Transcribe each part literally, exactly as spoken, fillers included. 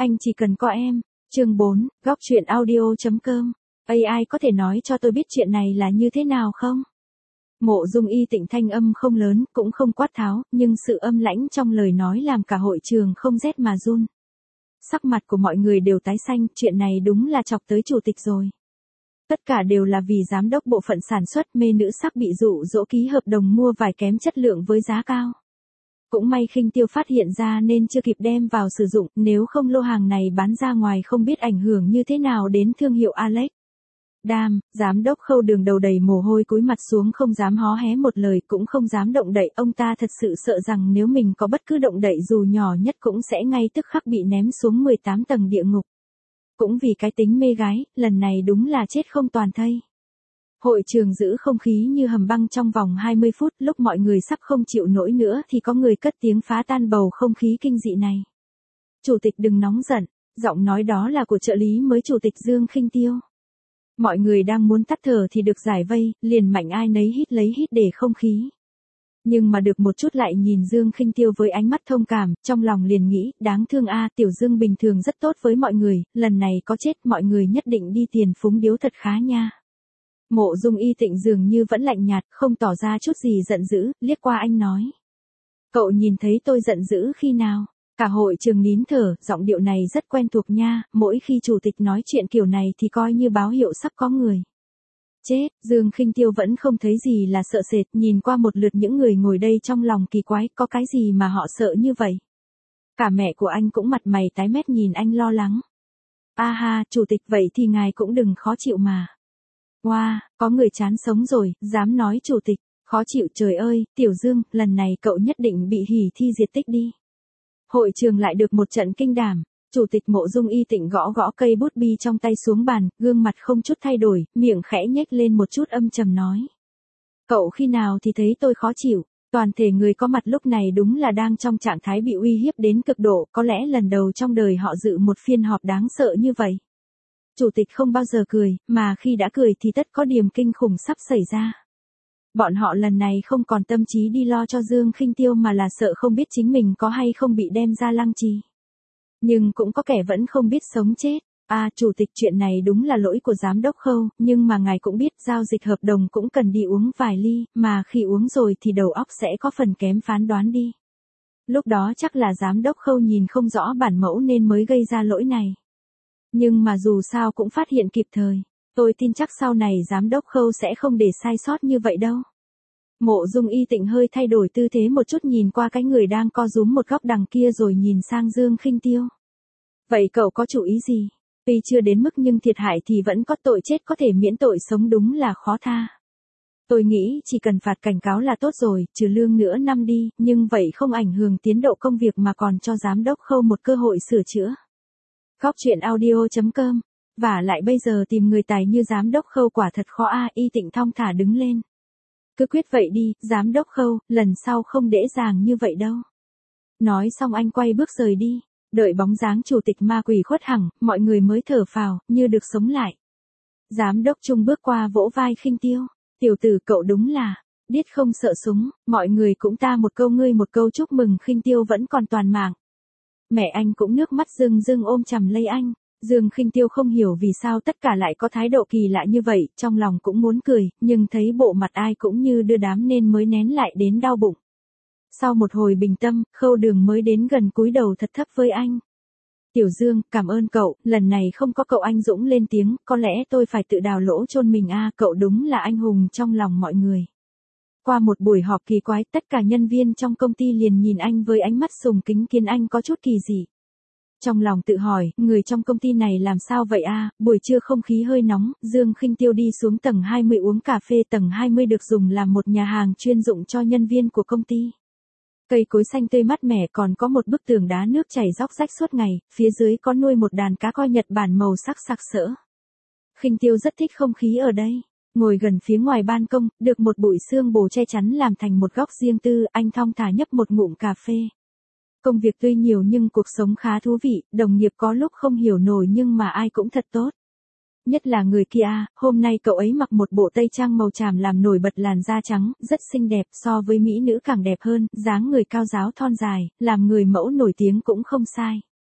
Anh chỉ cần có em. Chương bốn, góc truyện audio chấm com. a i có thể nói cho tôi biết chuyện này là như thế nào không? Mộ Dung Y Tịnh thanh âm không lớn, cũng không quát tháo, nhưng sự âm lãnh trong lời nói làm cả hội trường không rét mà run. Sắc mặt của mọi người đều tái xanh, chuyện này đúng là chọc tới chủ tịch rồi. Tất cả đều là vì giám đốc bộ phận sản xuất mê nữ sắc bị dụ dỗ ký hợp đồng mua vải kém chất lượng với giá cao. Cũng may Khinh Tiêu phát hiện ra nên chưa kịp đem vào sử dụng, nếu không lô hàng này bán ra ngoài không biết ảnh hưởng như thế nào đến thương hiệu Alex. Đam, giám đốc Khâu Đường đầu đầy mồ hôi cúi mặt xuống không dám hó hé một lời, cũng không dám động đậy, ông ta thật sự sợ rằng nếu mình có bất cứ động đậy dù nhỏ nhất cũng sẽ ngay tức khắc bị ném xuống mười tám tầng địa ngục. Cũng vì cái tính mê gái, lần này đúng là chết không toàn thây. Hội trường giữ không khí như hầm băng trong vòng hai mươi phút, lúc mọi người sắp không chịu nổi nữa thì có người cất tiếng phá tan bầu không khí kinh dị này. Chủ tịch đừng nóng giận, giọng nói đó là của trợ lý mới chủ tịch Dương Khinh Tiêu. Mọi người đang muốn tắt thở thì được giải vây, liền mạnh ai nấy hít lấy hít để không khí. Nhưng mà được một chút lại nhìn Dương Khinh Tiêu với ánh mắt thông cảm, trong lòng liền nghĩ, đáng thương a, Tiểu Dương bình thường rất tốt với mọi người, lần này có chết mọi người nhất định đi tiền phúng điếu thật khá nha. Mộ Dung Y Tịnh dường như vẫn lạnh nhạt, không tỏ ra chút gì giận dữ, liếc qua anh nói. Cậu nhìn thấy tôi giận dữ khi nào? Cả hội trường nín thở, giọng điệu này rất quen thuộc nha, mỗi khi chủ tịch nói chuyện kiểu này thì coi như báo hiệu sắp có người. Chết, Dương Khinh Tiêu vẫn không thấy gì là sợ sệt, nhìn qua một lượt những người ngồi đây trong lòng kỳ quái, có cái gì mà họ sợ như vậy? Cả mẹ của anh cũng mặt mày tái mét nhìn anh lo lắng. A ha, chủ tịch vậy thì ngài cũng đừng khó chịu mà. Wow, có người chán sống rồi, dám nói chủ tịch, khó chịu trời ơi, Tiểu Dương, lần này cậu nhất định bị hủy thi diệt tích đi. Hội trường lại được một trận kinh đảm, chủ tịch Mộ Dung Y Tịnh gõ gõ cây bút bi trong tay xuống bàn, gương mặt không chút thay đổi, miệng khẽ nhếch lên một chút âm trầm nói. Cậu khi nào thì thấy tôi khó chịu, toàn thể người có mặt lúc này đúng là đang trong trạng thái bị uy hiếp đến cực độ, có lẽ lần đầu trong đời họ dự một phiên họp đáng sợ như vậy. Chủ tịch không bao giờ cười, mà khi đã cười thì tất có điểm kinh khủng sắp xảy ra. Bọn họ lần này không còn tâm trí đi lo cho Dương Khinh Tiêu mà là sợ không biết chính mình có hay không bị đem ra lăng trì. Nhưng cũng có kẻ vẫn không biết sống chết. À, chủ tịch, chuyện này đúng là lỗi của giám đốc Khâu, nhưng mà ngài cũng biết giao dịch hợp đồng cũng cần đi uống vài ly, mà khi uống rồi thì đầu óc sẽ có phần kém phán đoán đi. Lúc đó chắc là giám đốc Khâu nhìn không rõ bản mẫu nên mới gây ra lỗi này. Nhưng mà dù sao cũng phát hiện kịp thời. Tôi tin chắc sau này giám đốc Khâu sẽ không để sai sót như vậy đâu. Mộ Dung Y Tịnh hơi thay đổi tư thế một chút nhìn qua cái người đang co rúm một góc đằng kia rồi nhìn sang Dương Khinh Tiêu. Vậy cậu có chủ ý gì? Tuy chưa đến mức nhưng thiệt hại thì vẫn có, tội chết có thể miễn tội sống đúng là khó tha. Tôi nghĩ chỉ cần phạt cảnh cáo là tốt rồi, trừ lương nữa năm đi, nhưng vậy không ảnh hưởng tiến độ công việc mà còn cho giám đốc Khâu một cơ hội sửa chữa. Góc truyện audio chấm com. Và lại bây giờ tìm người tài như giám đốc Khâu quả thật khó a. Y Tịnh thong thả đứng lên. Cứ quyết vậy đi, giám đốc Khâu, lần sau không dễ dàng như vậy đâu. Nói xong anh quay bước rời đi, đợi bóng dáng chủ tịch ma quỷ khuất hẳn, mọi người mới thở phào, như được sống lại. Giám đốc Trung bước qua vỗ vai Khinh Tiêu, tiểu tử cậu đúng là, điếc không sợ súng, mọi người cũng ta một câu ngươi một câu chúc mừng Khinh Tiêu vẫn còn toàn mạng. Mẹ anh cũng nước mắt rưng rưng ôm chầm lấy anh. Dương Khinh Tiêu không hiểu vì sao tất cả lại có thái độ kỳ lạ như vậy, trong lòng cũng muốn cười, nhưng thấy bộ mặt ai cũng như đưa đám nên mới nén lại đến đau bụng. Sau một hồi bình tâm, Khâu Đường mới đến gần cúi đầu thật thấp với anh. Tiểu Dương, cảm ơn cậu, lần này không có cậu anh dũng lên tiếng, có lẽ tôi phải tự đào lỗ chôn mình a, cậu đúng là anh hùng trong lòng mọi người. Qua một buổi họp kỳ quái, tất cả nhân viên trong công ty liền nhìn anh với ánh mắt sùng kính khiến anh có chút kỳ dị. Trong lòng tự hỏi, người trong công ty này làm sao vậy a? Buổi trưa không khí hơi nóng, Dương Khinh Tiêu đi xuống tầng hai mươi uống cà phê. Tầng hai mươi được dùng làm một nhà hàng chuyên dụng cho nhân viên của công ty. Cây cối xanh tươi mát mẻ, còn có một bức tường đá nước chảy róc rách suốt ngày, phía dưới có nuôi một đàn cá coi Nhật Bản màu sắc sặc sỡ. Khinh Tiêu rất thích không khí ở đây. Ngồi gần phía ngoài ban công, được một bụi sương bồ che chắn làm thành một góc riêng tư, anh thong thả nhấp một ngụm cà phê. Công việc tuy nhiều nhưng cuộc sống khá thú vị, đồng nghiệp có lúc không hiểu nổi nhưng mà ai cũng thật tốt. Nhất là người kia, hôm nay cậu ấy mặc một bộ tây trang màu tràm làm nổi bật làn da trắng, rất xinh đẹp, so với mỹ nữ càng đẹp hơn, dáng người cao ráo thon dài, làm người mẫu nổi tiếng cũng không sai.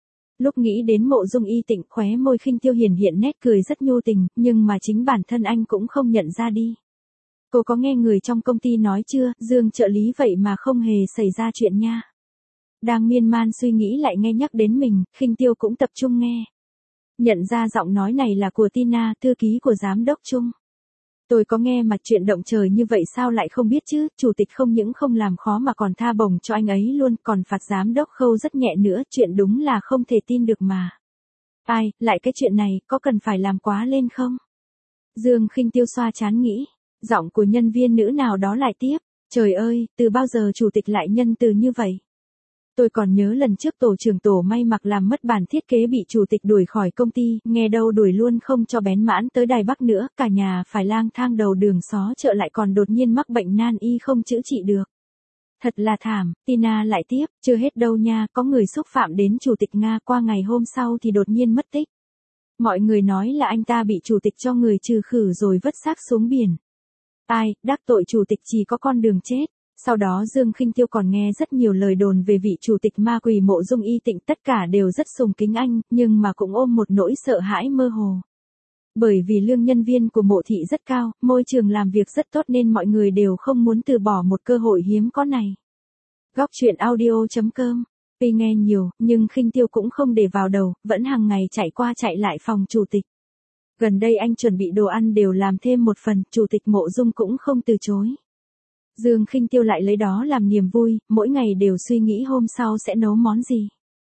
Lúc nghĩ đến Mộ Dung Y Tịnh, khóe môi Khinh Tiêu hiển hiện nét cười rất nhu tình, nhưng mà chính bản thân anh cũng không nhận ra đi. Cô có nghe người trong công ty nói chưa, Dương trợ lý vậy mà không hề xảy ra chuyện nha. Đang miên man suy nghĩ lại nghe nhắc đến mình, Khinh Tiêu cũng tập trung nghe. Nhận ra giọng nói này là của Tina, thư ký của giám đốc Trung. Tôi có nghe mà chuyện động trời như vậy sao lại không biết chứ, chủ tịch không những không làm khó mà còn tha bổng cho anh ấy luôn, còn phạt giám đốc Khâu rất nhẹ nữa, chuyện đúng là không thể tin được mà. Ai, lại cái chuyện này, có cần phải làm quá lên không? Dương Khinh Tiêu xoa trán nghĩ, giọng của nhân viên nữ nào đó lại tiếp, trời ơi, từ bao giờ chủ tịch lại nhân từ như vậy? Tôi còn nhớ lần trước tổ trưởng tổ may mặc làm mất bản thiết kế bị chủ tịch đuổi khỏi công ty, nghe đâu đuổi luôn không cho bén mãn tới Đài Bắc nữa, cả nhà phải lang thang đầu đường xó chợ lại còn đột nhiên mắc bệnh nan y không chữa trị được. Thật là thảm, Tina lại tiếp, chưa hết đâu nha, có người xúc phạm đến chủ tịch Nga qua ngày hôm sau thì đột nhiên mất tích. Mọi người nói là anh ta bị chủ tịch cho người trừ khử rồi vứt xác xuống biển. Ai, đắc tội chủ tịch chỉ có con đường chết. Sau đó Dương Khinh Tiêu còn nghe rất nhiều lời đồn về vị chủ tịch ma quỷ Mộ Dung Y Tịnh, tất cả đều rất sùng kính anh, nhưng mà cũng ôm một nỗi sợ hãi mơ hồ. Bởi vì lương nhân viên của Mộ thị rất cao, môi trường làm việc rất tốt nên mọi người đều không muốn từ bỏ một cơ hội hiếm có này. Góc truyện audio chấm com. Tuy nghe nhiều, nhưng Khinh Tiêu cũng không để vào đầu, vẫn hàng ngày chạy qua chạy lại phòng chủ tịch. Gần đây anh chuẩn bị đồ ăn đều làm thêm một phần, chủ tịch Mộ Dung cũng không từ chối. Dương Khinh Tiêu lại lấy đó làm niềm vui, mỗi ngày đều suy nghĩ hôm sau sẽ nấu món gì.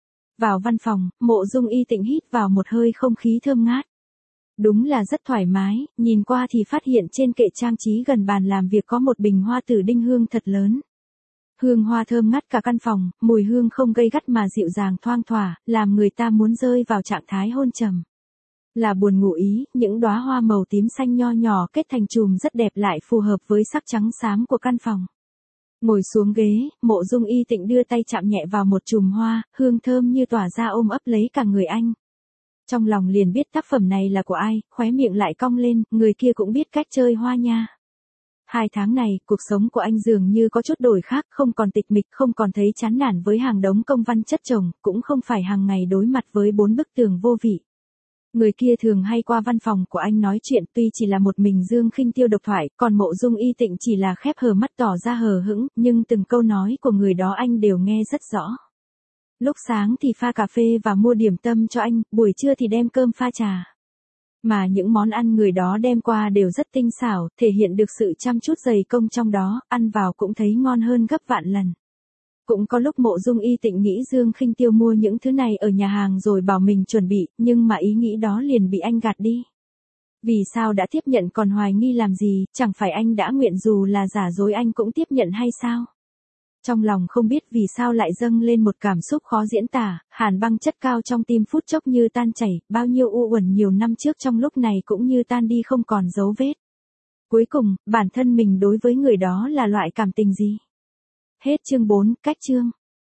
Vào văn phòng, Mộ Dung Y Tịnh hít vào một hơi không khí thơm ngát. Đúng là rất thoải mái, nhìn qua thì phát hiện trên kệ trang trí gần bàn làm việc có một bình hoa tử đinh hương thật lớn. Hương hoa thơm ngát cả căn phòng, mùi hương không gây gắt mà dịu dàng thoang thoảng, làm người ta muốn rơi vào trạng thái hôn trầm. Là buồn ngủ ý, những đóa hoa màu tím xanh nho nhỏ kết thành chùm rất đẹp lại phù hợp với sắc trắng xám của căn phòng. Ngồi xuống ghế, Mộ Dung Y Tịnh đưa tay chạm nhẹ vào một chùm hoa, hương thơm như tỏa ra ôm ấp lấy cả người anh. Trong lòng liền biết tác phẩm này là của ai, khóe miệng lại cong lên, người kia cũng biết cách chơi hoa nha. Hai tháng này, cuộc sống của anh dường như có chút đổi khác, không còn tịch mịch, không còn thấy chán nản với hàng đống công văn chất chồng, cũng không phải hàng ngày đối mặt với bốn bức tường vô vị. Người kia thường hay qua văn phòng của anh nói chuyện, tuy chỉ là một mình Dương Khinh Tiêu độc thoại, còn Mộ Dung Y Tịnh chỉ là khép hờ mắt tỏ ra hờ hững, nhưng từng câu nói của người đó anh đều nghe rất rõ. Lúc sáng thì pha cà phê và mua điểm tâm cho anh, buổi trưa thì đem cơm pha trà. Mà những món ăn người đó đem qua đều rất tinh xảo, thể hiện được sự chăm chút dày công trong đó, ăn vào cũng thấy ngon hơn gấp vạn lần. Cũng có lúc Mộ Dung Y Tịnh nghĩ Dương Khinh Tiêu mua những thứ này ở nhà hàng rồi bảo mình chuẩn bị, nhưng mà ý nghĩ đó liền bị anh gạt đi. Vì sao đã tiếp nhận còn hoài nghi làm gì, chẳng phải anh đã nguyện dù là giả dối anh cũng tiếp nhận hay sao? Trong lòng không biết vì sao lại dâng lên một cảm xúc khó diễn tả, hàn băng chất cao trong tim phút chốc như tan chảy, bao nhiêu u uẩn nhiều năm trước trong lúc này cũng như tan đi không còn dấu vết. Cuối cùng, bản thân mình đối với người đó là loại cảm tình gì? Hết chương bốn, cách chương.